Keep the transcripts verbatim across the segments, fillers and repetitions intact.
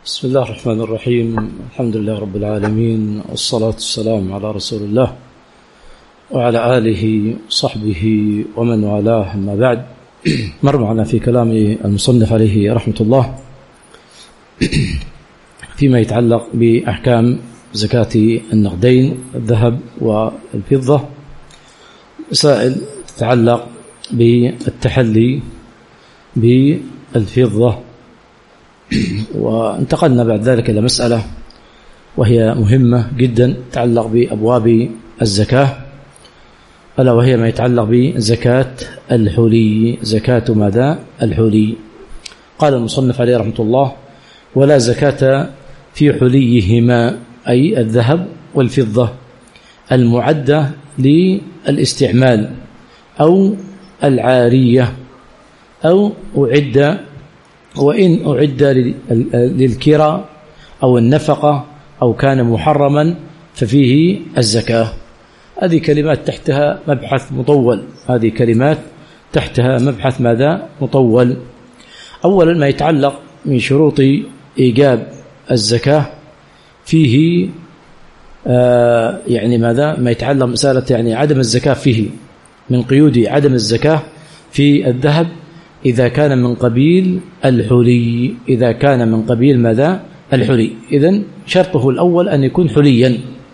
بسم الله الرحمن الرحيم. الحمد لله رب العالمين، والصلاة والسلام على رسول الله وعلى آله وصحبه ومن والاه، أما بعد. مر معنا في كلام المصنف عليه رحمة الله فيما يتعلق بأحكام زكاة النقدين الذهب والفضة، مسائل تتعلق بالتحلي بالفضة، وانتقلنا بعد ذلك إلى مسألة وهي مهمة جدا تتعلق بأبواب الزكاة، ألا وهي ما يتعلق بزكاة الحلي. زكاة ماذا؟ الحلي. قال المصنف عليه رحمة الله: ولا زكاة في حليهما، أي الذهب والفضة المعدة للاستعمال أو العارية، أو أعد وإن أعد للكراء أو النفقة أو كان محرما ففيه الزكاة. هذه كلمات تحتها مبحث مطول، هذه كلمات تحتها مبحث ماذا؟ مطول. أولا ما يتعلق من شروط إيجاب الزكاة فيه آه يعني ماذا؟ ما يتعلق مسألة يعني عدم الزكاة فيه، من قيود عدم الزكاة في الذهب إذا كان من قبيل الحلي، إذا كان من قبيل ماذا؟ الحلي. إذن شرطه الأول أن يكون حليا،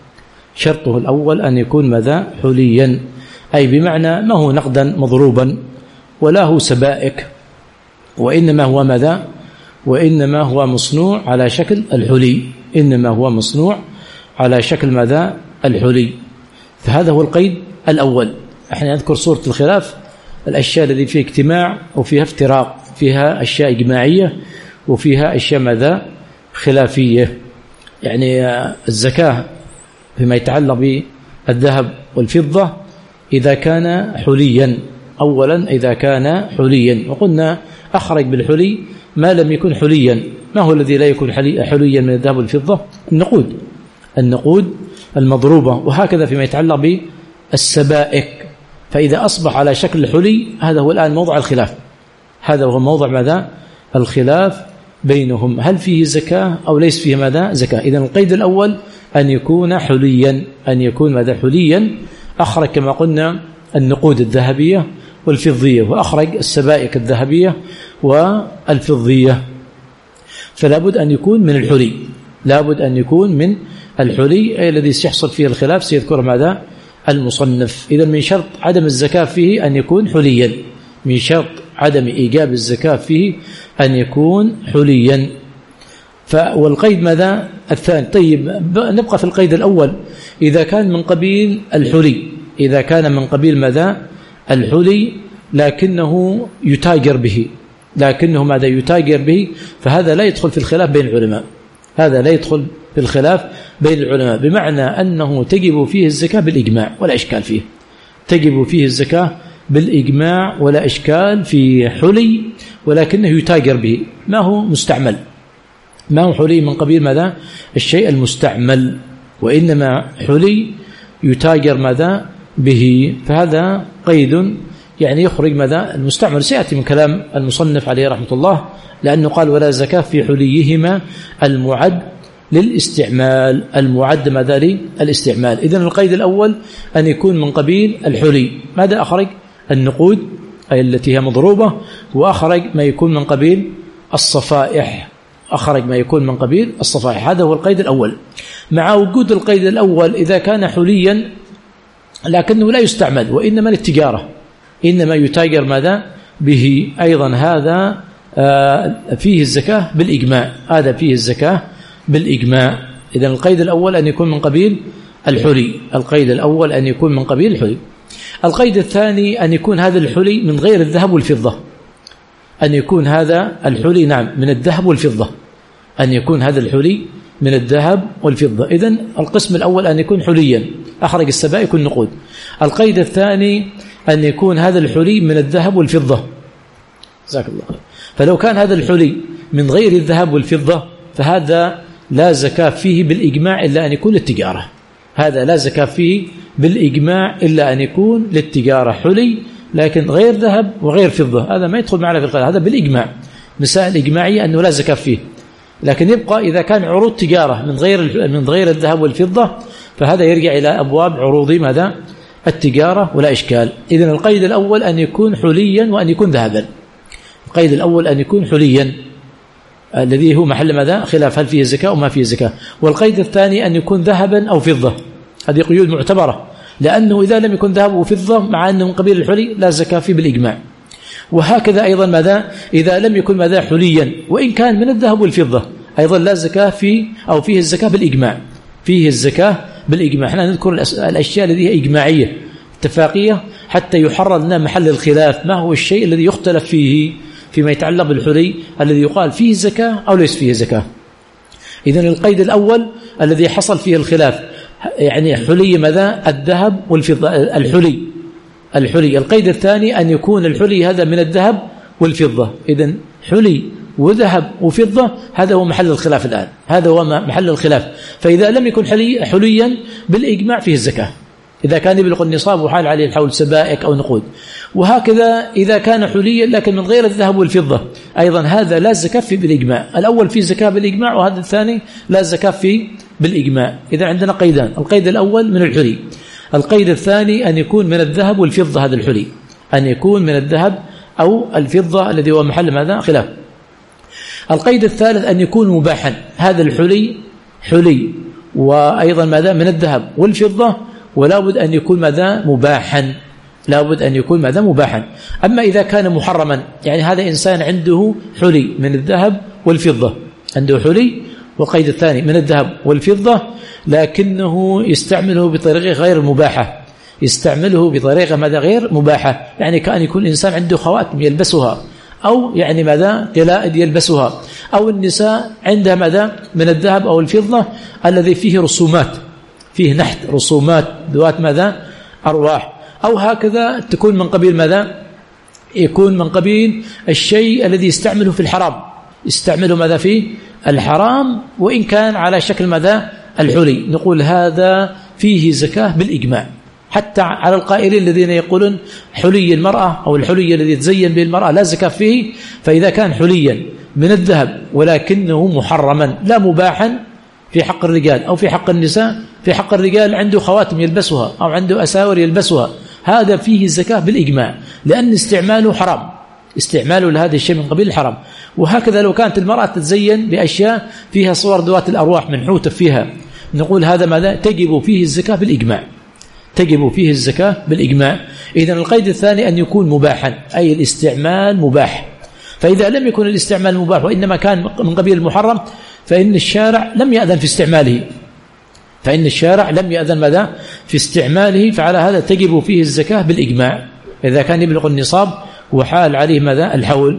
شرطه الأول أن يكون ماذا؟ حليا، أي بمعنى ما هو نقدا مضروبا ولا هو سبائك، وإنما هو ماذا؟ وإنما هو مصنوع على شكل الحلي، إنما هو مصنوع على شكل ماذا؟ الحلي. فهذا هو القيد الأول. احنا نذكر صورة الخلاف، الأشياء التي فيها اجتماع وفيها افتراق، فيها أشياء إجماعية وفيها أشياء ماذا؟ خلافية. يعني الزكاة فيما يتعلق بالذهب والفضة إذا كان حليا، أولا إذا كان حليا، وقلنا أخرج بالحلي ما لم يكن حليا. ما هو الذي لا يكون حليا من الذهب والفضة؟ النقود، النقود المضروبة. وهكذا فيما يتعلق بالسبائك، فإذا أصبح على شكل الحلي هذا هو الآن موضع الخلاف، هذا هو موضع ماذا؟ الخلاف بينهم، هل فيه زكاة أو ليس فيه ماذا؟ زكاة. إذن القيد الأول أن يكون حليا، أن يكون ماذا؟ حليا. أخرج كما قلنا النقود الذهبية والفضية، وأخرج السبائك الذهبية والفضية، فلا بد أن يكون من الحلي، لا بد أن يكون من الحلي، أي الذي سيحصل فيه الخلاف سيذكر ماذا؟ المصنف. إذن من شرط عدم الزكاة فيه أن يكون حليا، من شرط عدم إيجاب الزكاة فيه أن يكون حليا. والقيد ماذا؟ الثاني. طيب نبقى في القيد الأول، إذا كان من قبيل الحلي، إذا كان من قبيل ماذا؟ الحلي لكنه يتاجر به، لكنه ماذا؟ يتاجر به، فهذا لا يدخل في الخلاف بين العلماء، هذا لا يدخل في الخلاف بين العلماء، بمعنى أنه تجب فيه الزكاة بالإجماع ولا إشكال فيه، تجب فيه الزكاة بالإجماع ولا إشكال في حلي ولكنه يتاجر به، ما هو مستعمل، ما هو حلي من قبيل ماذا؟ الشيء المستعمل، وإنما حلي يتاجر ماذا؟ به. فهذا قيد يعني يخرج ماذا؟ المستعمل. سيأتي من كلام المصنف عليه رحمة الله، لأنه قال: ولا زكاة في حليهما المعد للاستعمال، المعد ماذا؟ للاستعمال. إذن القيد الأول أن يكون من قبيل الحلي. ماذا أخرج؟ النقود أي التي هي مضروبة، وأخرج ما يكون من قبيل الصفائح، أخرج ما يكون من قبيل الصفائح. هذا هو القيد الأول. مع وجود القيد الأول إذا كان حليا لكنه لا يستعمل وإنما للتجارة، إنما يتاجر ماذا؟ به، أيضا هذا فيه الزكاة بالإجماع، هذا فيه الزكاة بالإجماع. إذن القيد الأول أن يكون من قبيل الحلي، القيد الأول أن يكون من قبيل الحلي. القيد الثاني أن يكون هذا الحلي من غير الذهب والفضة، أن يكون هذا الحلي نعم من الذهب والفضة، أن يكون هذا الحلي من الذهب والفضة. إذن القسم الأول أن يكون حليا، أخرج السبائك والنقود. القيد الثاني أن يكون هذا الحلي من الذهب والفضة. جزاك الله خير. فلو كان هذا الحلي من غير الذهب والفضة فهذا لا زكاة فيه بالإجماع إلا أن يكون للتجارة، هذا لا زكاة فيه بالإجماع إلا أن يكون للتجارة حلي لكن غير ذهب وغير فضة، هذا ما يدخل معنا في الخلاف، هذا بالإجماع، مسائل إجماعية أنه لا زكاة فيه. لكن يبقى إذا كان عروض تجارة من غير من غير الذهب والفضة فهذا يرجع إلى أبواب عروض ماذا؟ التجارة ولا إشكال. إذن القيد الأول أن يكون حليا وأن يكون ذهبا. القيد الأول أن يكون حليا الذي هو محل ماذا؟ خلاف هل فيه زكاة أو ما فيه زكاة. والقيد الثاني أن يكون ذهبا أو فضة. هذه قيود معتبرة، لأنه إذا لم يكن ذهب وفضة مع أنه من قبيل الحلي لا زكاة فيه بالإجماع. وهكذا أيضا ماذا؟ إذا لم يكن ماذا؟ حليا وإن كان من الذهب والفضة أيضا لا زكاة فيه أو فيه الزكاة بالإجماع. فيه الزكاة بالإجماع. احنا نذكر الأشياء التي هي إجماعية اتفاقية حتى يحرر لنا محل الخلاف، ما هو الشيء الذي يختلف فيه فيما يتعلق بالحلي الذي يقال فيه زكاة أو ليس فيه زكاة. إذن القيد الأول الذي حصل فيه الخلاف يعني حلي ماذا؟ الذهب والفضة. الحلي الحلي القيد الثاني أن يكون الحلي هذا من الذهب والفضة. إذن حلي وذهب وفضة هذا هو محل الخلاف الآن، هذا هو محل الخلاف. فإذا لم يكن حلي حليا بالإجماع فيه الزكاة إذا كان يبلغ النصاب وحال عليه الحول سبائك أو نقود. وهكذا إذا كان حليا لكن من غير الذهب والفضة أيضا هذا لا زكاة فيه بالإجماع. الأول فيه زكاة بالإجماع وهذا الثاني لا زكاة فيه بالإجماع. إذا عندنا قيدان، القيد الأول من الحلي، القيد الثاني أن يكون من الذهب والفضة. هذا الحلي أن يكون من الذهب أو الفضة الذي هو محل ماذا؟ خلاف. القيد الثالث أن يكون مباحا. هذا الحلي حلي وأيضا ماذا؟ من الذهب والفضة، ولا بد أن يكون ماذا؟ مباحا. لا بد أن يكون ماذا؟ مباحا. أما إذا كان محرما يعني هذا إنسان عنده حلي من الذهب والفضة، عنده حلي والقيد الثاني من الذهب والفضة لكنه يستعمله بطريقة غير مباحة، يستعمله بطريقة ماذا؟ غير مباحة. يعني كأن يكون إنسان عنده خواتم يلبسها أو يعني ماذا؟ قلائد يلبسها، أو النساء عندها ماذا؟ من الذهب أو الفضة الذي فيه رسومات، فيه نحت رسومات ذوات ماذا؟ أرواح. أو هكذا تكون من قبيل ماذا؟ يكون من قبيل الشيء الذي يستعمله في الحرام، يستعمله ماذا؟ في الحرام وإن كان على شكل ماذا؟ الحلي. نقول هذا فيه زكاة بالإجماع، حتى على القائلين الذين يقولون حلي المرأة أو الحلي الذي تزين به المرأة لا زكاة فيه. فإذا كان حليا من الذهب ولكنه محرما لا مباحا في حق الرجال أو في حق النساء، في حق الرجال عنده خواتم يلبسها أو عنده أساور يلبسها، هذا فيه الزكاة بالإجماع لأن استعماله حرام، استعماله لهذا الشيء من قبيل الحرام. وهكذا لو كانت المرأة تتزين بأشياء فيها صور ذوات الأرواح منحوتة فيها، نقول هذا ماذا؟ تجب فيه الزكاة بالإجماع، تجب فيه الزكاة بالإجماع. إذن القيد الثاني أن يكون مباحا أي الاستعمال مباح. فإذا لم يكن الاستعمال مباح وإنما كان من قبيل المحرم فإن الشارع لم يأذن في استعماله، فإن الشارع لم يأذن ماذا؟ في استعماله. فعلى هذا تجب فيه الزكاة بالإجماع إذا كان يبلغ النصاب وحال عليه ماذا؟ الحول.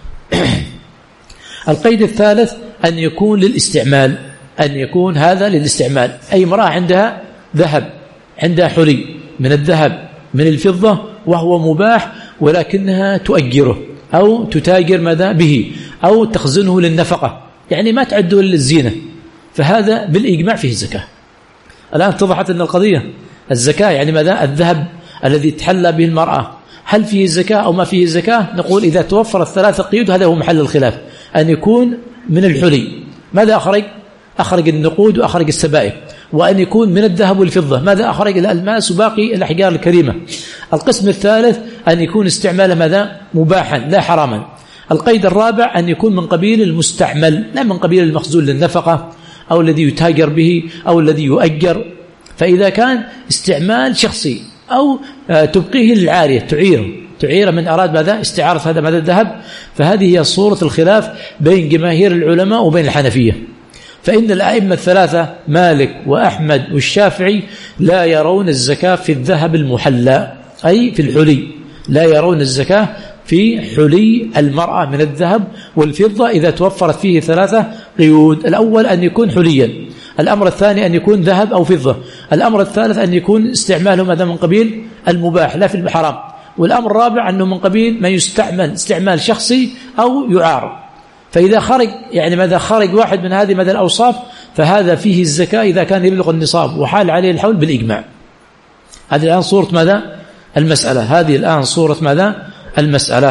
القيد الثالث أن يكون للاستعمال، أن يكون هذا للاستعمال. أي امرأة عندها ذهب، عندها حلي من الذهب من الفضة وهو مباح ولكنها تؤجره أو تتاجر ماذا؟ به أو تخزنه للنفقة، يعني ما تعده للزينة، فهذا بالإجماع فيه الزكاة. الآن اتضحت أن القضية الزكاة يعني ماذا؟ الذهب الذي تحلى به المرأة هل فيه زكاة أو ما فيه زكاة؟ نقول إذا توفر الثلاثة قيود هذا هو محل الخلاف، أن يكون من الحلي ماذا أخرج؟ أخرج النقود وأخرج السبائك، وأن يكون من الذهب والفضة ماذا أخرج؟ الألماس وباقي الأحجار الكريمة. القسم الثالث أن يكون استعماله ماذا؟ مباحا لا حراما. القيد الرابع أن يكون من قبيل المستعمل لا من قبيل المخزون للنفقة أو الذي يتاجر به أو الذي يؤجر. فإذا كان استعمال شخصي أو تبقيه للعارية تعير تعير من أراد ماذا؟ استعارة هذا ماذا؟ الذهب، فهذه هي صورة الخلاف بين جماهير العلماء وبين الحنفية. فإن الأئمة الثلاثة مالك وأحمد والشافعي لا يرون الزكاة في الذهب المحلى أي في الحلي، لا يرون الزكاة في حلي المرأة من الذهب والفضة إذا توفرت فيه ثلاثة قيود. الأول أن يكون حليا، الأمر الثاني أن يكون ذهب أو فضة، الأمر الثالث أن يكون استعماله ماذا؟ من قبيل المباح لا في الحرام، والأمر الرابع أنه من قبيل ما يستعمل استعمال شخصي أو يعار. فإذا خرج يعني ماذا؟ خرج واحد من هذه ماذا الأوصاف فهذا فيه الزكاة إذا كان يبلغ النصاب وحال عليه الحول بالإجماع. هذه الآن صورة ماذا؟ المسألة. هذه الآن صورة ماذا؟ المسألة.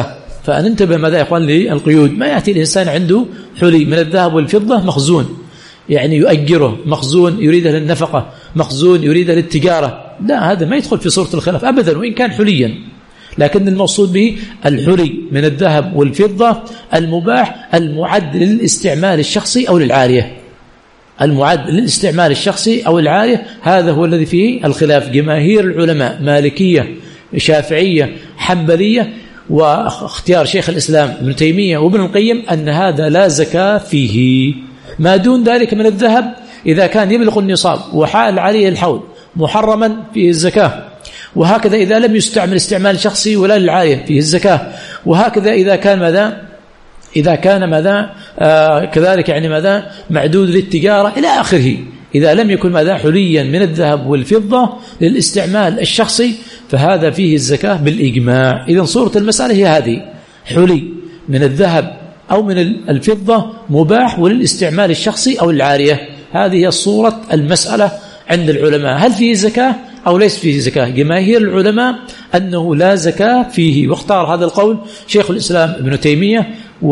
فننتبه ماذا يا إخوان للقيود. ما يأتي الإنسان عنده حلي من الذهب والفضة مخزون، يعني يؤجره، مخزون يريده للنفقة، مخزون يريده للتجارة، لا، هذا ما يدخل في صورة الخلاف أبدا وإن كان حليا. لكن المقصود به الحلي من الذهب والفضة المباح المعد للاستعمال الشخصي أو للعارية، المعد للاستعمال الشخصي أو العارية، هذا هو الذي فيه الخلاف. جماهير العلماء مالكية شافعية حنبلية واختيار شيخ الإسلام ابن تيمية وابن القيم أن هذا لا زكاة فيه. ما دون ذلك من الذهب إذا كان يبلغ النصاب وحال عليه الحول محرما فيه الزكاة، وهكذا إذا لم يستعمل استعمال شخصي ولا للعارية فيه الزكاة، وهكذا إذا كان ماذا إذا كان ماذا آه كذلك يعني ماذا معدود للتجارة إلى آخره. إذا لم يكن ماذا حليا من الذهب والفضة للاستعمال الشخصي فهذا فيه الزكاة بالإجماع. إذن صورة المسألة هي هذه: حلي من الذهب أو من الفضة مباح وللاستعمال الشخصي أو العارية، هذه هي صورة المسألة عند العلماء. هل فيه زكاة أو ليس فيه زكاة؟ جماهير العلماء أنه لا زكاة فيه، واختار هذا القول شيخ الإسلام ابن تيمية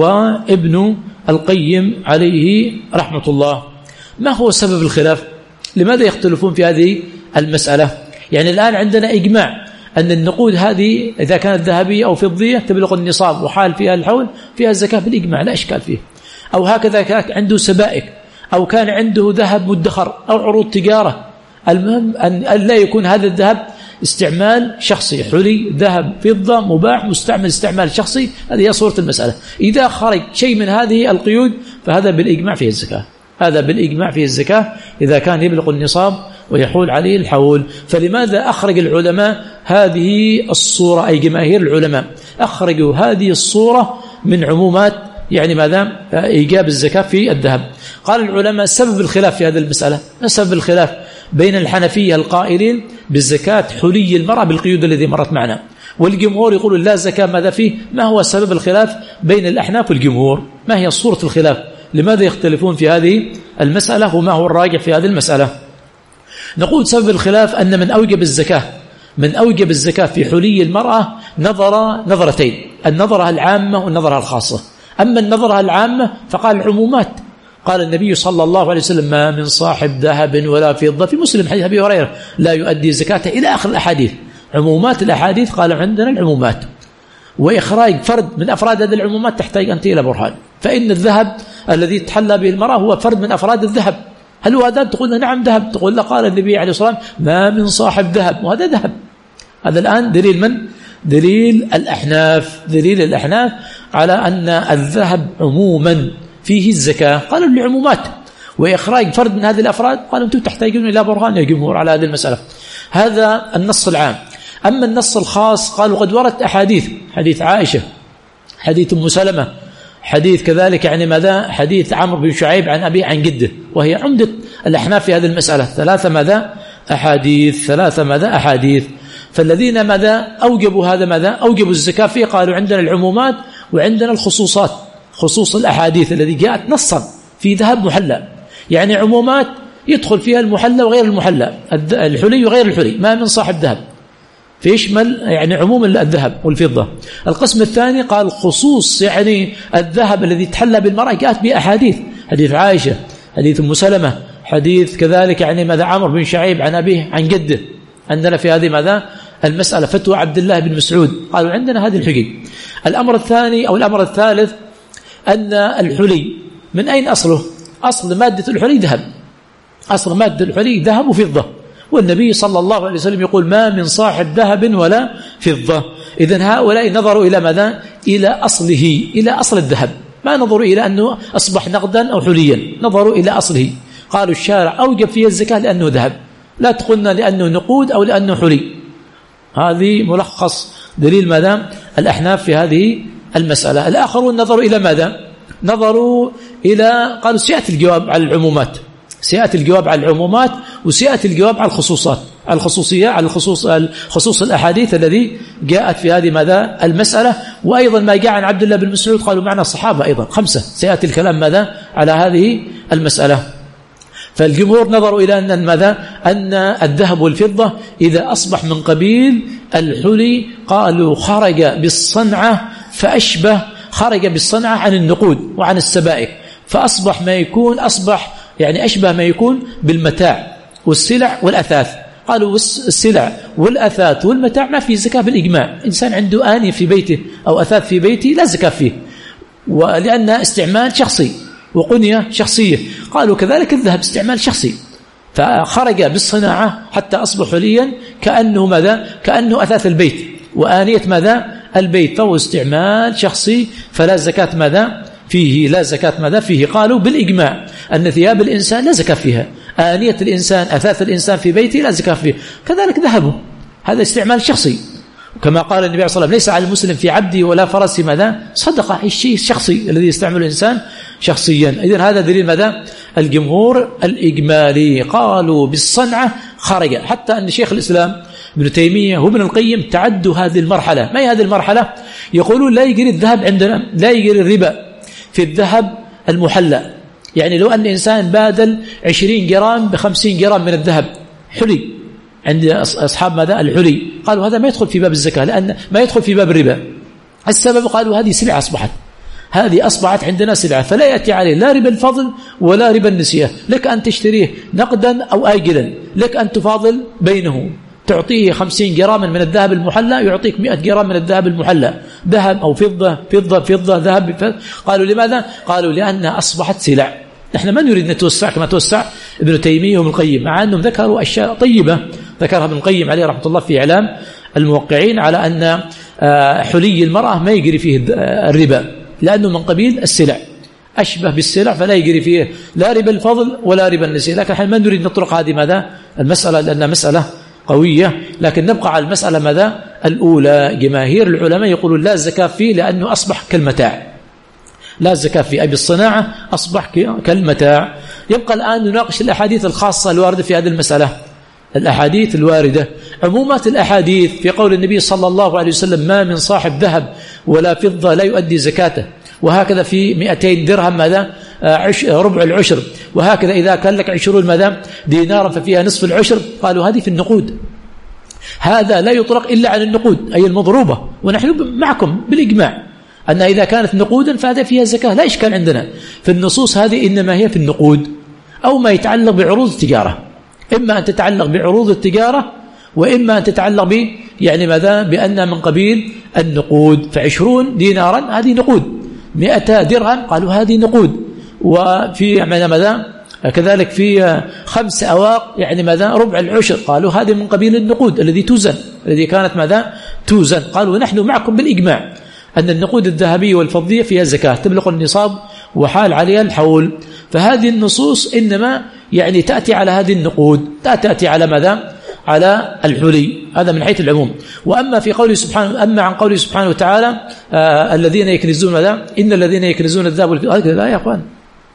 وابن القيم عليه رحمة الله. ما هو سبب الخلاف؟ لماذا يختلفون في هذه المسألة؟ يعني الآن عندنا إجماع أن النقود هذه إذا كانت ذهبية أو فضية تبلغ النصاب وحال فيها الحول فيها الزكاة بالإجماع، لا إشكال فيه. أو هكذا كان عنده سبائك أو كان عنده ذهب مدخر أو عروض تجارة، المهم أن لا يكون هذا الذهب استعمال شخصي، حلي ذهب فضة مباح مستعمل استعمال شخصي، هذه هي صورة المسألة. إذا خرج شيء من هذه القيود فهذا بالإجماع فيه الزكاة، هذا بالإجماع فيه الزكاة إذا كان يبلغ النصاب ويحول عليه الحول. فلماذا أخرج العلماء هذه الصورة، أي جماهير العلماء أخرجوا هذه الصورة من عمومات يعني ماذا إيجاب الزكاة في الذهب؟ قال العلماء سبب الخلاف في هذه المسألة، سبب الخلاف بين الحنفية القائلين بالزكاة حلي المرأة بالقيود الذي مرت معنا، والجمهور يقول لا زكاة ماذا فيه. ما هو سبب الخلاف بين الأحناف والجمهور؟ ما هي صورة الخلاف؟ لماذا يختلفون في هذه المسألة وما هو الراجح في هذه المسألة؟ نقول سبب الخلاف أن من أوجب الزكاة من أوجب الزكاة في حلي المرأة نظر نظرتين: النظرة العامة والنظرة الخاصة. أما النظرة العامة فقال العمومات، قال النبي صلى الله عليه وسلم: ما من صاحب ذهب ولا فضة، في مسلم حديث أبي هريرة، لا يؤدي زكاته إلى آخر الأحاديث. عمومات الأحاديث قال عندنا العمومات، وإخراج فرد من أفراد هذه العمومات تحتاج أنت إلى برهان. فإن الذهب الذي تحلى به المرأة هو فرد من أفراد الذهب. هل هو ذهب؟ تقول نعم ذهب. تقول لا، قال النبي عليه الصلاة والسلام: ما من صاحب ذهب، وهذا ذهب. هذا الآن دليل من؟ دليل الأحناف، دليل الأحناف على أن الذهب عموما فيه الزكاة، قالوا لعمومات، وإخراج فرد من هذه الأفراد قالوا أنتم تحتاجون إلى برهان يا جمهور على هذه المسألة. هذا النص العام. أما النص الخاص قالوا قد وردت أحاديث، حديث عائشة، حديث أم سلمة، حديث كذلك يعني ماذا حديث عمرو بن شعيب عن أبي عن جده، وهي عمدة الأحناف في هذه المسألة. ثلاثة ماذا أحاديث ثلاثة ماذا أحاديث فالذين ماذا أوجبوا هذا ماذا أوجبوا الزكاة فيه قالوا عندنا العمومات وعندنا الخصوصات. خصوص الأحاديث الذي جاءت نصا في ذهب محلى، يعني عمومات يدخل فيها المحلى وغير المحلى، الحلي وغير الحلي، ما من صاحب ذهب، فيشمل يعني عموم الذهب والفضة. القسم الثاني قال خصوص، يعني الذهب الذي تحلى بالمرأة جاءت بأحاديث، حديث عائشة، حديث أم سلمة، حديث كذلك يعني ماذا عمرو بن شعيب عن أبيه عن جده. عندنا في هذه ماذا المسألة فتوى عبد الله بن مسعود، قالوا عندنا هذه الحجج. الأمر الثاني أو الأمر الثالث أن الحلي من أين أصله؟ أصل مادة الحلي ذهب، أصل مادة الحلي ذهب وفضة، والنبي صلى الله عليه وسلم يقول ما من صاحب ذهب ولا فضة. إذن هؤلاء نظروا إلى ماذا؟ إلى أصله، إلى أصل الذهب، ما نظروا إلى أنه أصبح نقدا أو حليا، نظروا إلى أصله. قالوا الشارع أوجب فيه الزكاة لأنه ذهب، لا تقولنا لأنه نقود أو لأنه حلي. هذه ملخص دليل ماذا الأحناف في هذه المسألة. الآخرون نظروا إلى ماذا؟ نظروا إلى قالوا سيأتي الجواب على العمومات، سيأتي الجواب على العمومات وسيأتي الجواب على الخصوصات، على الخصوصية، على الخصوص خصوص الأحاديث الذي جاءت في هذه ماذا المسألة. وأيضا ما جاء عن عبد الله بن مسعود قالوا معنا الصحابة أيضا خمسة، سيأتي الكلام ماذا على هذه المسألة. فالجمهور نظروا إلى أن ماذا أن الذهب والفضة إذا أصبح من قبيل الحلي قالوا خرج بالصنعة فأشبه خرج بالصنعة عن النقود وعن السبائك، فأصبح ما يكون أصبح يعني أشبه ما يكون بالمتاع والسلع والأثاث. قالوا السلع والأثاث والمتاع ما في زكاة بالإجماع. إنسان عنده آنية في بيته أو أثاث في بيته لا زكاة فيه، ولأنها استعمال شخصي وقنية شخصية. قالوا كذلك الذهب استعمال شخصي، فخرج بالصناعة حتى أصبح حليا كأنه ماذا؟ كأنه أثاث البيت وآنية ماذا؟ البيت، فهو استعمال شخصي فلا زكاة ماذا؟ فيه، لا زكاة ماذا؟ فيه. قالوا بالإجماع أن ثياب الإنسان لا زكاة فيها، آنية الإنسان أثاث الإنسان في بيته لا زكاة فيه، كذلك ذهبه هذا استعمال شخصي، كما قال النبي صلى الله عليه وسلم ليس على المسلم في عبده ولا فرسه ماذا؟ صدقة، الشيء الشخصي الذي يستعمله الإنسان شخصيا. إذن هذا دليل ماذا؟ الجمهور الإجمالي قالوا بالصنعة خرج، حتى أن شيخ الإسلام ابن تيمية وابن القيم تعدوا هذه المرحلة. ما هي هذه المرحلة؟ يقولون لا يجري الذهب عندنا، لا يجري الربا في الذهب المحلى. يعني لو أن إنسان بادل عشرين جرام بخمسين جرام من الذهب حلي عند أصحاب ماذا؟ الحلي، قالوا هذا ما يدخل في باب الزكاة لأن ما يدخل في باب الربا. السبب قالوا هذه سلعة أصبحت، هذه أصبحت عندنا سلعة، فلا يأتي عليه لا ربا الفضل ولا ربا النسيئة. لك أن تشتريه نقدا أو آجلا، لك أن تفاضل بينه، تعطيه خمسين جراما من الذهب المحلى يعطيك مئة جرام من الذهب المحلى، ذهب أو فضة فضة فضة ذهب فضة. قالوا لماذا؟ قالوا لأنها أصبحت سلع. نحن ما نريد نتوسع كما توسع ابن تيمية وابن القيم، مع أنهم ذكروا أشياء طيبة ذكرها ابن القيم عليه رحمة الله في إعلام الموقعين على أن حلي المرأة ما يجري فيه الربا لأنه من قبيل السلع، أشبه بالسلع فلا يجري فيه لا ربا الفضل ولا ربا النسيئة. لكن نحن ما نريد نطرق هذه ماذا؟ المسألة لأنها مسألة قوية، لكن نبقى على المسألة ماذا؟ الأولى. جماهير العلماء يقولون لا زكاة فيه لأنه أصبح كالمتاع، لا زكاة فيه، أي بالصناعة أصبح كالمتاع. يبقى الآن نناقش الأحاديث الخاصة الواردة في هذه المسألة. الأحاديث الواردة، عمومات الأحاديث في قول النبي صلى الله عليه وسلم ما من صاحب ذهب ولا فضة لا يؤدي زكاته، وهكذا في مئتين درهم ماذا؟ عش ربع العشر، وهكذا إذا كان لك عشرون ماذا؟ دينارا ففيها نصف العشر. قالوا هذه في النقود، هذا لا يطلق إلا عن النقود أي المضروبة، ونحن معكم بالإجماع أن إذا كانت نقودا فهذا فيها زكاة، لا إشكال عندنا في النصوص هذه، إنما هي في النقود أو ما يتعلق بعروض التجارة، إما أن تتعلق بعروض التجارة وإما أن تتعلق ب يعني ماذا؟ بأن من قبيل النقود. فعشرون دينارا هذه نقود، مئة درهم قالوا هذه نقود، وفي يعني ماذا؟ كذلك في خمس أواق يعني ماذا؟ ربع العشر قالوا هذه من قبيل النقود الذي توزن، الذي كانت ماذا؟ توزن. قالوا نحن معكم بالإجماع أن النقود الذهبية والفضية فيها زكاة تبلغ النصاب وحال عليها الحول. فهذه النصوص إنما يعني تأتي على هذه النقود، تأتي على ماذا؟ على الحلي، هذا من حيث العموم. وأما في قوله سبحانه، أما عن قوله سبحانه وتعالى آه الذين يكنزون ماذا؟ إن الذين يكنزون الذهب والفضة، لا يا أخوان،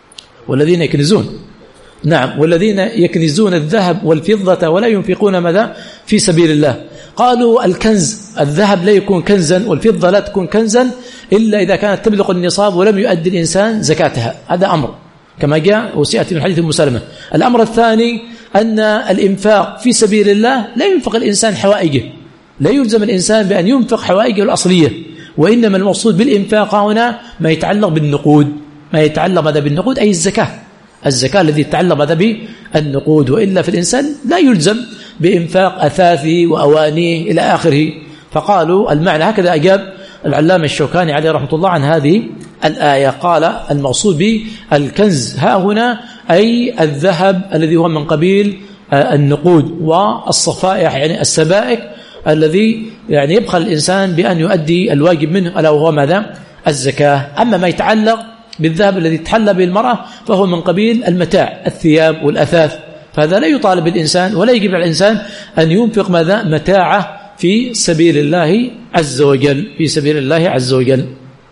والذين يكنزون، نعم، والذين يكنزون الذهب والفضة ولا ينفقون ماذا؟ في سبيل الله. قالوا الكنز، الذهب لا يكون كنزا والفضة لا تكون كنزا إلا إذا كانت تبلغ النصاب ولم يؤدي الإنسان زكاتها، هذا أمر كما جاء وسيأتي من حديث المسلمة. الأمر الثاني أن الإنفاق في سبيل الله لا ينفق الإنسان حوائجه، لا يلزم الإنسان بأن ينفق حوائجه الأصلية، وإنما المقصود بالإنفاق هنا ما يتعلق بالنقود، ما يتعلق ماذا؟ بالنقود أي الزكاة، الزكاة الذي يتعلق ماذا؟ بالنقود. وإلا في الإنسان لا يلزم بإنفاق أثاثه وأوانيه إلى آخره. فقالوا المعنى هكذا أجاب العلامة الشوكاني عليه رحمة الله عن هذه الآية، قال المقصود بالكنز ها هنا أي الذهب الذي هو من قبيل النقود، والصفائح يعني السبائك الذي يعني يبخل الإنسان بأن يؤدي الواجب منه ألا وهو ماذا؟ الزكاة. أما ما يتعلق بالذهب الذي تحلى به المرأة فهو من قبيل المتاع، الثياب والأثاث، فهذا لا يطالب الإنسان ولا يجب على الإنسان أن ينفق ماذا؟ متاعه في سبيل الله عز وجل، في سبيل الله عز وجل.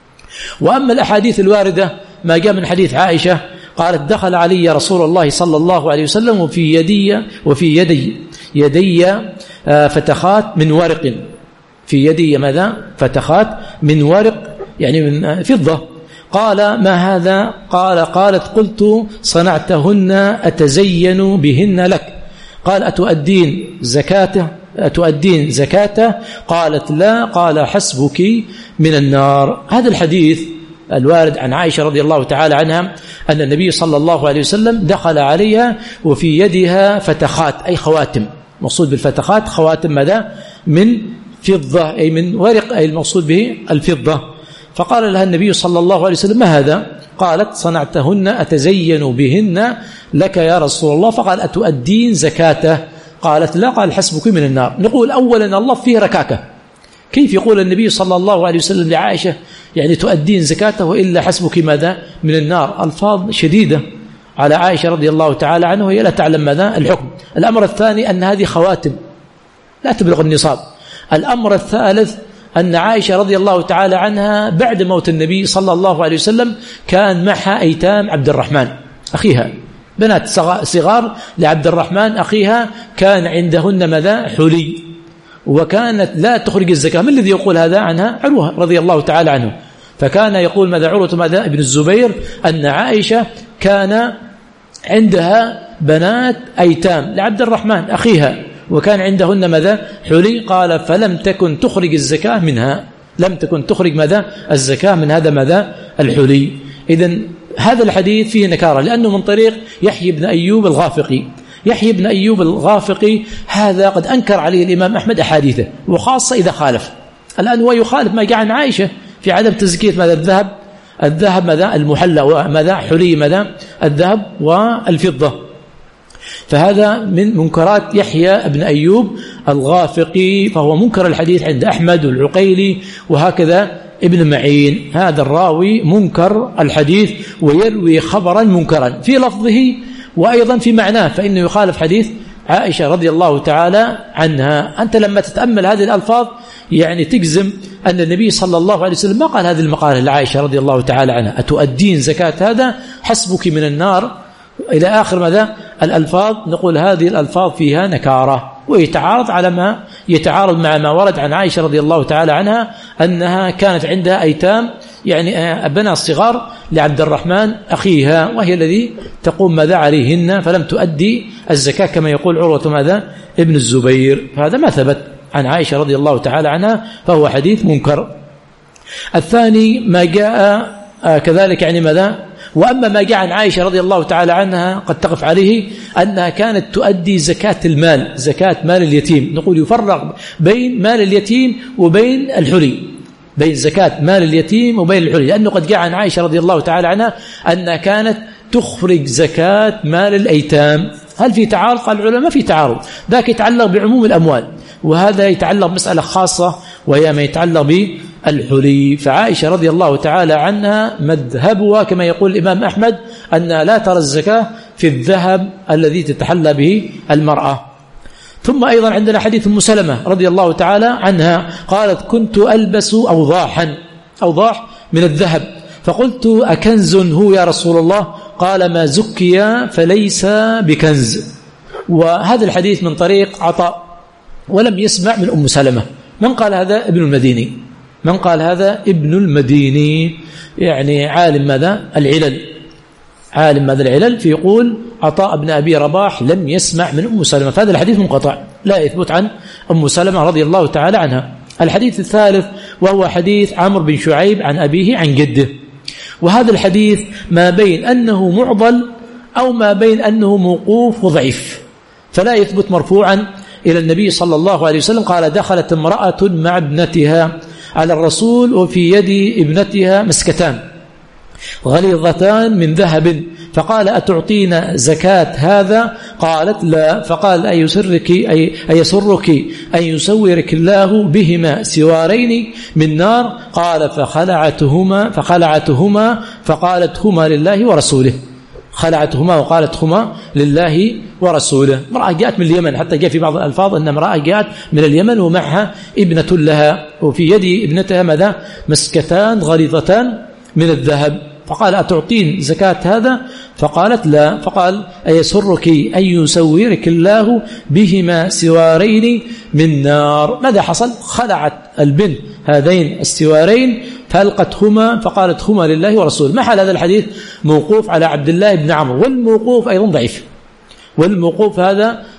وأما الأحاديث الواردة ما جاء من حديث عائشة قالت دخل علي رسول الله صلى الله عليه وسلم وفي يدي وفي يدي يدي فتخات من ورق، في يدي ماذا؟ فتخات من ورق يعني من فضة. قال ما هذا؟ قال قالت قلت صنعتهن أتزين بهن لك. قال أتؤدين زكاته تؤدين زكاته؟ قالت لا. قال حسبك من النار. هذا الحديث الوارد عن عائشة رضي الله تعالى عنها أن النبي صلى الله عليه وسلم دخل عليها وفي يدها فتخات أي خواتم، مقصود بالفتخات خواتم ماذا؟ من فضة أي من ورق، أي المقصود به الفضة. فقال لها النبي صلى الله عليه وسلم ما هذا؟ قالت صنعتهن أتزين بهن لك يا رسول الله. فقال أتؤدين زكاته؟ قالت لا. قال حسبك من النار. نقول أولا الله فيه ركاكة، كيف يقول النبي صلى الله عليه وسلم لعائشة يعني تؤدين زكاته وإلا حسبك ماذا؟ من النار. ألفاظ شديدة على عائشة رضي الله تعالى عنها وهي لا تعلم ماذا الحكم. الأمر الثاني أن هذه خواتم لا تبلغ النصاب. الأمر الثالث أن عائشة رضي الله تعالى عنها بعد موت النبي صلى الله عليه وسلم كان معها أيتام عبد الرحمن أخيها، بنات صغار لعبد الرحمن أخيها، كان عندهن ماذا؟ حلي، وكانت لا تخرج الزكاة. من الذي يقول هذا عنها؟ عروة رضي الله تعالى عنه. فكان يقول ماذا عروة ماذا ابن الزبير أن عائشة كان عندها بنات أيتام لعبد الرحمن أخيها، وكان عندهن ماذا؟ حلي. قال فلم تكن تخرج الزكاة منها، لم تكن تخرج ماذا؟ الزكاة من هذا ماذا؟ الحلي. إذن هذا الحديث فيه نكارة لأنه من طريق يحيى بن أيوب الغافقي. يحيى بن أيوب الغافقي هذا قد أنكر عليه الإمام أحمد أحاديثه، وخاصة إذا خالف. الآن هو يخالف ما جاء عن عائشة في عدم تزكية ماذا؟ الذهب الذهب ماذا؟ المحلى، وماذا؟ حلي ماذا؟ الذهب والفضة. فهذا من منكرات يحيى بن أيوب الغافقي، فهو منكر الحديث عند أحمد والعقيلي وهكذا ابن معين. هذا الراوي منكر الحديث ويروي خبرا منكرا في لفظه وأيضا في معناه، فإنه يخالف حديث عائشة رضي الله تعالى عنها. أنت لما تتأمل هذه الألفاظ يعني تجزم أن النبي صلى الله عليه وسلم ما قال هذه المقالة لعائشة رضي الله تعالى عنها أتؤدين زكاة هذا؟ حسبك من النار إلى آخر ماذا؟ الألفاظ. نقول هذه الألفاظ فيها نكارة ويتعارض على ما يتعارض مع ما ورد عن عائشة رضي الله تعالى عنها أنها كانت عندها أيتام يعني أبناء الصغار لعبد الرحمن أخيها، وهي الذي تقوم ماذا عليهن، فلم تؤدي الزكاة كما يقول عروة ماذا؟ ابن الزبير. فهذا ما ثبت عن عائشة رضي الله تعالى عنها، فهو حديث منكر. الثاني ما جاء كذلك يعني ماذا؟ وأما ما جاء عن عائشة رضي الله تعالى عنها قد تقف عليه أنها كانت تؤدي زكاة المال، زكاة مال اليتيم. نقول يفرق بين مال اليتيم وبين الحلي، بين زكاة مال اليتيم وبين الحلي، لأنه قد جاء عن عائشة رضي الله تعالى عنها أنها كانت تخرج زكاة مال الأيتام. هل في تعارض؟ قال العلماء ما في تعارض، ذاك يتعلق بعموم الأموال، وهذا يتعلق بمسألة خاصة وهي ما يتعلق بالحلي. فعائشة رضي الله تعالى عنها مذهبها كما يقول الإمام أحمد أن لا ترى الزكاة في الذهب الذي تتحلى به المرأة. ثم أيضا عندنا حديث أم سلمة رضي الله تعالى عنها قالت كنت ألبس أوضاحا، أوضاح من الذهب، فقلت أكنز هو يا رسول الله؟ قال ما زكي فليس بكنز. وهذا الحديث من طريق عطاء ولم يسمع من أم سلمة. من قال هذا؟ ابن المديني. من قال هذا؟ ابن المديني، يعني عالم ماذا؟ العلل، عالم ماذا؟ العلل. فيقول عطاء بن أبي رباح لم يسمع من أم سلمة، فهذا الحديث منقطع لا يثبت عن أم سلمة رضي الله تعالى عنها. الحديث الثالث وهو حديث عمرو بن شعيب عن أبيه عن جده، وهذا الحديث ما بين أنه معضل أو ما بين أنه موقوف وضعيف، فلا يثبت مرفوعا إلى النبي صلى الله عليه وسلم. قال دخلت امرأة مع ابنتها على الرسول وفي يد ابنتها مسكتان غليظتان من ذهب، فقال أتعطينا زكاة هذا؟ قالت لا. فقال أيسرك أي أيسرك أن يسورك الله بهما سوارين من نار؟ قال فخلعتهما فخلعتهما فقالت هما لله ورسوله، خلعتهما وقالت هما لله ورسوله. امرأة جاءت من اليمن، حتى جاء في بعض الألفاظ أن امرأة جاءت من اليمن ومعها ابنة لها، وفي يد ابنتها ماذا؟ مسكتان غليظتان من الذهب. فقال أتعطين زكاة هذا؟ فقالت لا. فقال أيسرك أن يسورك الله بهما سوارين من نار؟ ماذا حصل؟ خلعت البنت هذين السوارين فألقتهما فقالت هما لله ورسوله. ما حال هذا الحديث؟ موقوف على عبد الله بن عمرو، والموقوف أيضا ضعيف، والموقوف هذا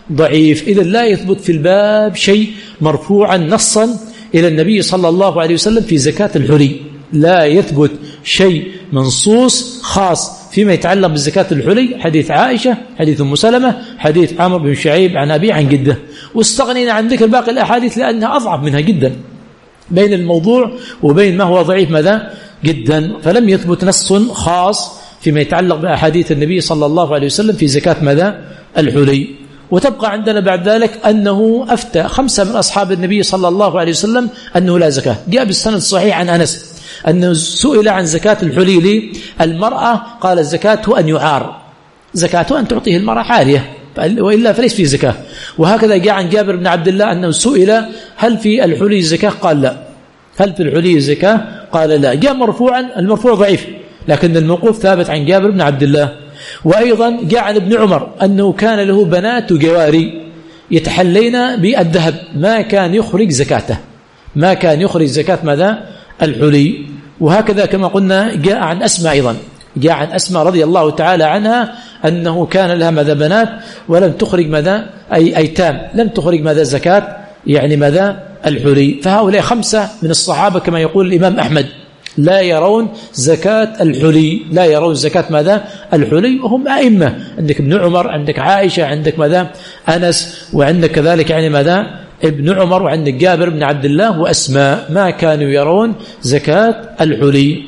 ضعيف. إذن لا يثبت في الباب شيء مرفوعا نصا إلى النبي صلى الله عليه وسلم في زكاة الحلي، لا يثبت شيء منصوص خاص فيما يتعلق بالزكاة الحلي. حديث عائشة، حديث أم سلمة، حديث عمرو بن شعيب عن أبي عن جده، واستغنينا عن ذكر باقي الأحاديث لأنها أضعف منها جدا بين الموضوع وبين ما هو ضعيف ماذا جدا. فلم يثبت نص خاص فيما يتعلق بأحاديث النبي صلى الله عليه وسلم في زكاة ماذا الحلي. وتبقى عندنا بعد ذلك أنه أفتى خمسة من أصحاب النبي صلى الله عليه وسلم أنه لا زكاة. جاء بالسند الصحيح عن أنس أنه سئل عن زكاة الحلي للمرأة قال الزكاة أن يعار، زكاة أن تعطيه المرأة عارية وإلا فليس فيه زكاة. وهكذا جاء عن جابر بن عبد الله أنه سئل هل في الحلي زكاة قال لا، هل في الحلي زكاة قال لا. جاء مرفوعا، المرفوع ضعيف لكن الموقوف ثابت عن جابر بن عبد الله. وأيضا جاء عن ابن عمر أنه كان له بنات جواري يتحلين بالذهب ما كان يخرج زكاته، ما كان يخرج زكاة ماذا الحلي. وهكذا كما قلنا جاء عن أسماء أيضا، جاء عن أسماء رضي الله تعالى عنها أنه كان لها ماذا بنات ولم تخرج ماذا أي أيتام، لم تخرج ماذا زكاة يعني ماذا الحلي. فهؤلاء خمسة من الصحابة كما يقول الإمام أحمد لا يرون زكاة الحلي، لا يرون زكاة ماذا الحلي، وهم أئمة. عندك ابن عمر، عندك عائشة، عندك ماذا أنس، وعندك كذلك يعني ماذا ابن عمر، وعندك جابر بن عبد الله وأسماء ما كانوا يرون زكاة الحلي.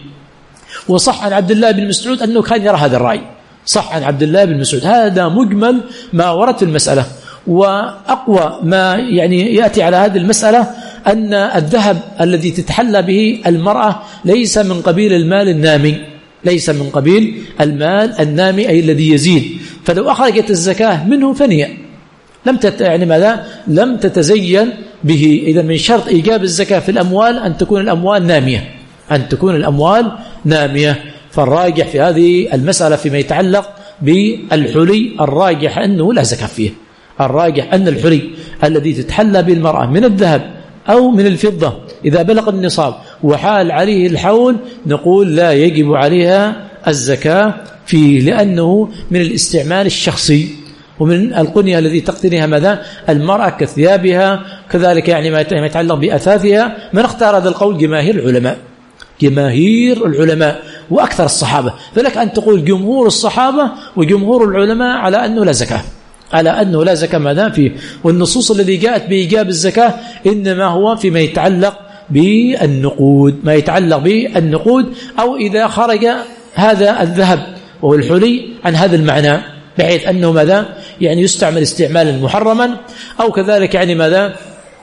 وصح عن عبد الله بن مسعود أنه كان يرى هذا الرأي، صح عن عبد الله بن مسعود. هذا مجمل ما ورد في المسألة. وأقوى ما يعني يأتي على هذه المسألة أن الذهب الذي تتحلى به المرأة ليس من قبيل المال النامي، ليس من قبيل المال النامي أي الذي يزيد. فلو أخرجت الزكاة منه فنية لم تت يعني ماذا لم تتزين به. إذا من شرط إيجاب الزكاة في الأموال أن تكون الأموال نامية، أن تكون الأموال نامية. فالراجح في هذه المسألة فيما يتعلق بالحلي الراجح أنه لا زكاة فيه، الراجح أن الحلي الذي تتحلى به المرأة من الذهب أو من الفضة إذا بلغ النصاب وحال عليه الحول نقول لا يجب عليها الزكاة فيه، لأنه من الاستعمال الشخصي ومن القنية الذي تقتنيها ماذا المرأة كثيابها، كذلك يعني ما يتعلق بأثاثها. من اختار هذا القول جماهير العلماء، جماهير العلماء وأكثر الصحابة. فلك أن تقول جمهور الصحابة وجمهور العلماء على أنه لا زكاة، على أنه لا زكاة ماذا فيه. والنصوص الذي جاءت بإيجاب الزكاة إنما هو فيما يتعلق بالنقود، ما يتعلق بالنقود أو إذا خرج هذا الذهب والحلي عن هذا المعنى بحيث أنه ماذا يعني يستعمل استعمالا محرما، أو كذلك يعني ماذا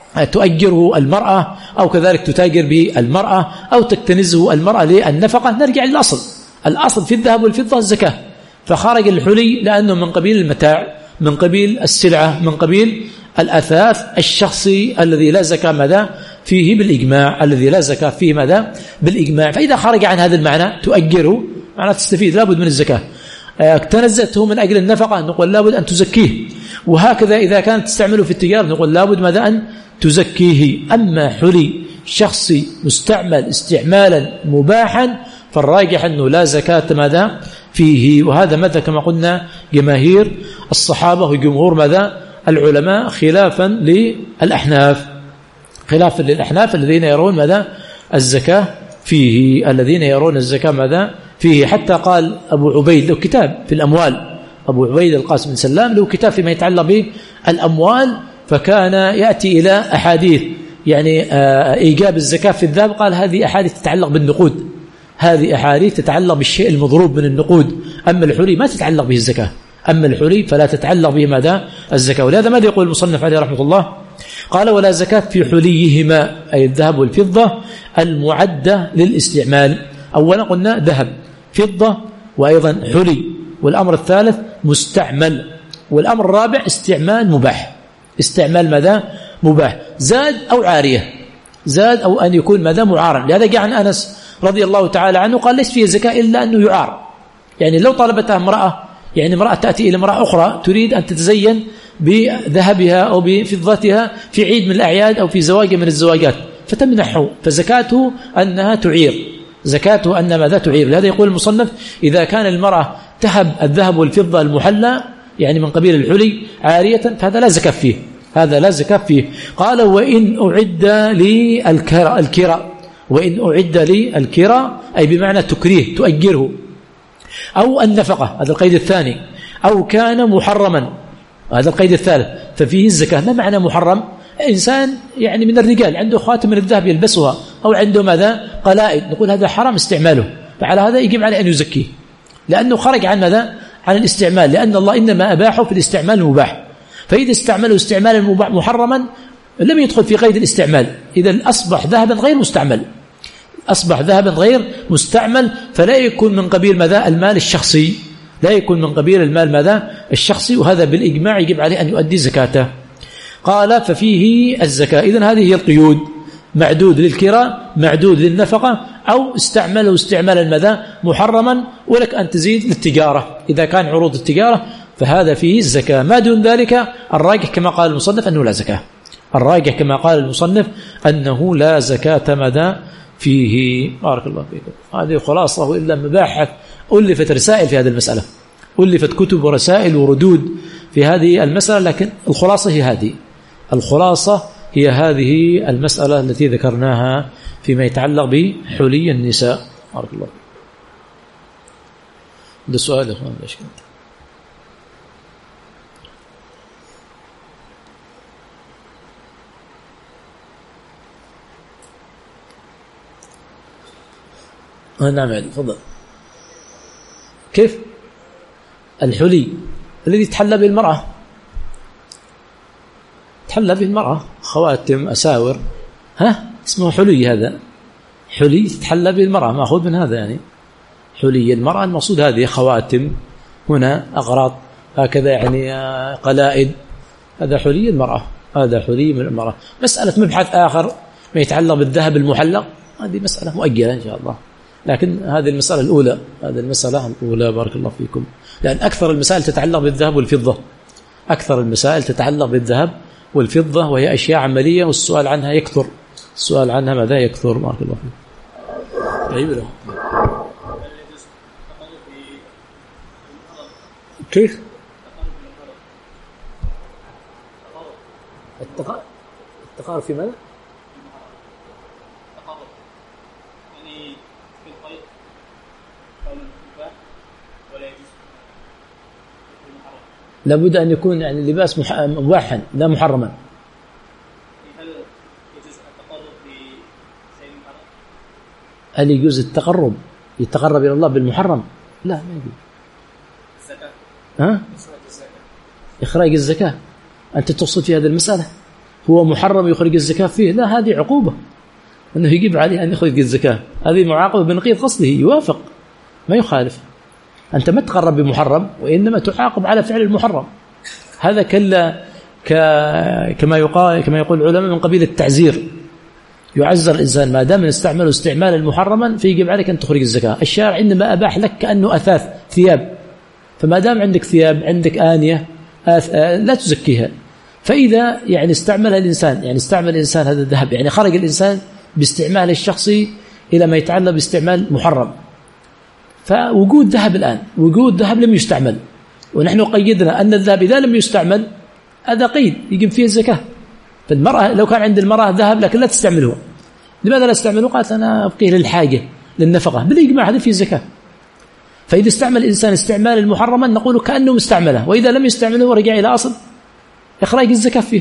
تؤجره المرأة، أو كذلك تتاجر بالمرأة، أو تكتنزه المرأة للنفقة. نرجع للأصل، الأصل في الذهب والفضة الزكاة. فخرج الحلي لأنه من قبيل المتاع، من قبيل السلعة، من قبيل الأثاث الشخصي الذي لا زكاة ماذا فيه بالإجماع، الذي لا زكاة فيه ماذا بالإجماع. فإذا خرج عن هذا المعنى تؤجره معنى تستفيد لابد من الزكاة. اكتنزته من أجل النفقة نقول لابد أن تزكيه. وهكذا إذا كانت تستعمله في التجارة نقول لابد ماذا أن تزكيه. أما حلي شخصي مستعمل استعمالا مباحا فالراجح أنه لا زكاة ماذا فيه. وهذا ماذا كما قلنا جماهير الصحابة وجمهور ماذا العلماء، خلافا للأحناف، خلافا للأحناف الذين يرون ماذا الزكاة فيه، الذين يرون الزكاة ماذا فيه. حتى قال أبو عبيد له كتاب في الأموال، أبو عبيد القاسم بن سلام له كتاب فيما يتعلق بالأموال، فكان يأتي إلى أحاديث يعني إيجاب الزكاة في الذهب، قال هذه أحاديث تتعلق بالنقود، هذه أحاديث تتعلق بالشيء المضروب من النقود، أما الحلي ما تتعلق به الزكاة، أما الحلي فلا تتعلق به ماذا الزكاة. ولهذا ماذا يقول المصنف عليه رحمة الله؟ قال ولا زكاة في حليهما أي الذهب والفضة المعدة للاستعمال. أولا قلنا ذهب فضة وأيضا حلي، والأمر الثالث مستعمل، والأمر الرابع استعمال مباح، استعمال ماذا مباح، زاد أو عارية، زاد أو أن يكون ماذا معارا. لهذا جاء عن أنس رضي الله تعالى عنه قال ليس فيه زكاة إلا أنه يعار. يعني لو طلبتها امرأة، يعني امرأة تأتي إلى امرأة أخرى تريد أن تتزين بذهبها أو بفضتها في عيد من الأعياد أو في زواج من الزواجات فتمنحه، فزكاته أنها تعير، زكاته أن ماذا تعير. لهذا يقول المصنف إذا كان المرأة تهب الذهب والفضة المحلى يعني من قبيل الحلي عارية فهذا لا زكاة فيه، هذا لا زكاة فيه. قال وإن أعد للكراء الكراء وإن أعد للكراء أي بمعنى تكريه تؤجره، أو النفقة هذا القيد الثاني، أو كان محرما هذا القيد الثالث ففيه الزكاة. ما معنى محرم؟ إنسان يعني من الرجال عنده خاتم من الذهب يلبسها أو عنده ماذا قلائد، نقول هذا حرام استعماله، فعلى هذا يجب عليه أن يزكيه لأنه خرج عن ماذا؟ عن الاستعمال، لأن الله إنما أباحه في الاستعمال المباح، فإذا استعمله استعمالا محرما لم يدخل في قيد الاستعمال، إذا أصبح ذهبا غير مستعمل، أصبح ذهبا غير مستعمل، فلا يكون من قبيل ماذا؟ المال الشخصي، لا يكون من قبيل المال ماذا؟ الشخصي، وهذا بالإجماع يجب عليه أن يؤدي زكاته. قال ففيه الزكاة. إذن هذه هي القيود، معدود للكراء، معدود للنفقة، أو استعمله استعمالا ماذا؟ محرما، ولك أن تزيد للتجارة إذا كان عروض التجارة فهذا فيه الزكاة. ما دون ذلك الراجح كما قال المصنف أنه لا زكاة، الراجح كما قال المصنف أنه لا زكاة مدى فيه. بارك الله فيكم. هذه خلاصة، وإلا مباحث ألفت رسائل في هذه المسألة، ألفت كتب ورسائل وردود في هذه المسألة، لكن الخلاصة هي هذه، الخلاصة هي هذه المسألة التي ذكرناها فيما يتعلق بحلي النساء. بارك الله. ده سؤال يا اخوان ليش كنت نعم علي تفضل. كيف الحلي الذي تحلى به المرأة؟ تحلى به المرأة خواتم أساور، ها اسمه حلي، هذا حلي تتحلى به المرأة، مأخوذ من هذا يعني حلي المرأة، المقصود هذه خواتم، هنا أغراض هكذا يعني قلائد، هذا حلي المرأة، هذا حلي من المرأة. مسألة مبحث آخر ما يتعلق بالذهب المحلق هذه مسألة مؤجلة إن شاء الله، لكن هذه المسألة الأولى، هذه المسألة الأولى بارك الله فيكم، لأن أكثر المسائل تتعلق بالذهب والفضة، أكثر المسائل تتعلق بالذهب والفضة، وهي أشياء عملية والسؤال عنها يكثر، السؤال عنها ماذا يكثر. بارك الله فيكم. أيوة. كيف التقارب في ماذا؟ لابد أن يكون يعني اللباس مباحا لا محرما. هل يجوز التقرب بشيء محرم؟ هل يجوز التقرب يتقرب إلى الله بالمحرم؟ لا ما يجوز. الزكاة ها؟ إخراج الزكاة، أنت تقصد في هذه المسألة هو محرم يخرج الزكاة فيه؟ لا، هذه عقوبة أنه يجب عليه أن يخرج الزكاة، هذه معاقبة بنقيض قصده، يوافق ما يخالف. أنت ما تقرب بمحرم، وإنما تعاقب على فعل المحرم، هذا كلا ك... كما يقال كما يقول العلماء من قبيل التعزير، يعزر الإنسان ما دام استعمله استعمالا محرما فيجب عليك أن تخرج الزكاة. الشارع إنما أباح لك كأنه أثاث ثياب، فما دام عندك ثياب عندك آنية آث... لا تزكيها. فإذا يعني استعملها الإنسان، يعني استعمل الإنسان هذا الذهب، يعني خرج الإنسان باستعماله الشخصي إلى ما يتعلق باستعمال محرم، فوجود ذهب الآن، وجود ذهب لم يستعمل، ونحن قيدنا أن الذهب إذا لم يستعمل هذا قيد يجب فيه الزكاة. فالمرأة لو كان عند المرأة ذهب لكن لا تستعمله، لماذا لا تستعمله؟ قالت أنا أبقيه للحاجة للنفقة، بالإجماع هذا فيه الزكاة. فإذا استعمل الإنسان استعمالا محرما نقول كأنه مستعمله، وإذا لم يستعمله ورجع إلى أصل إخراج الزكاة فيه.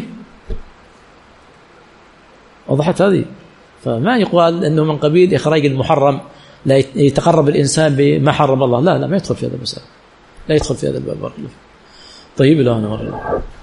وضحت هذه؟ فما يقال أنه من قبيل إخراج المحرم لا يتقرب الإنسان بما حرم الله، لا لا ما يدخل في هذا المسألة، لا يدخل في هذا الباب. طيب لا أنا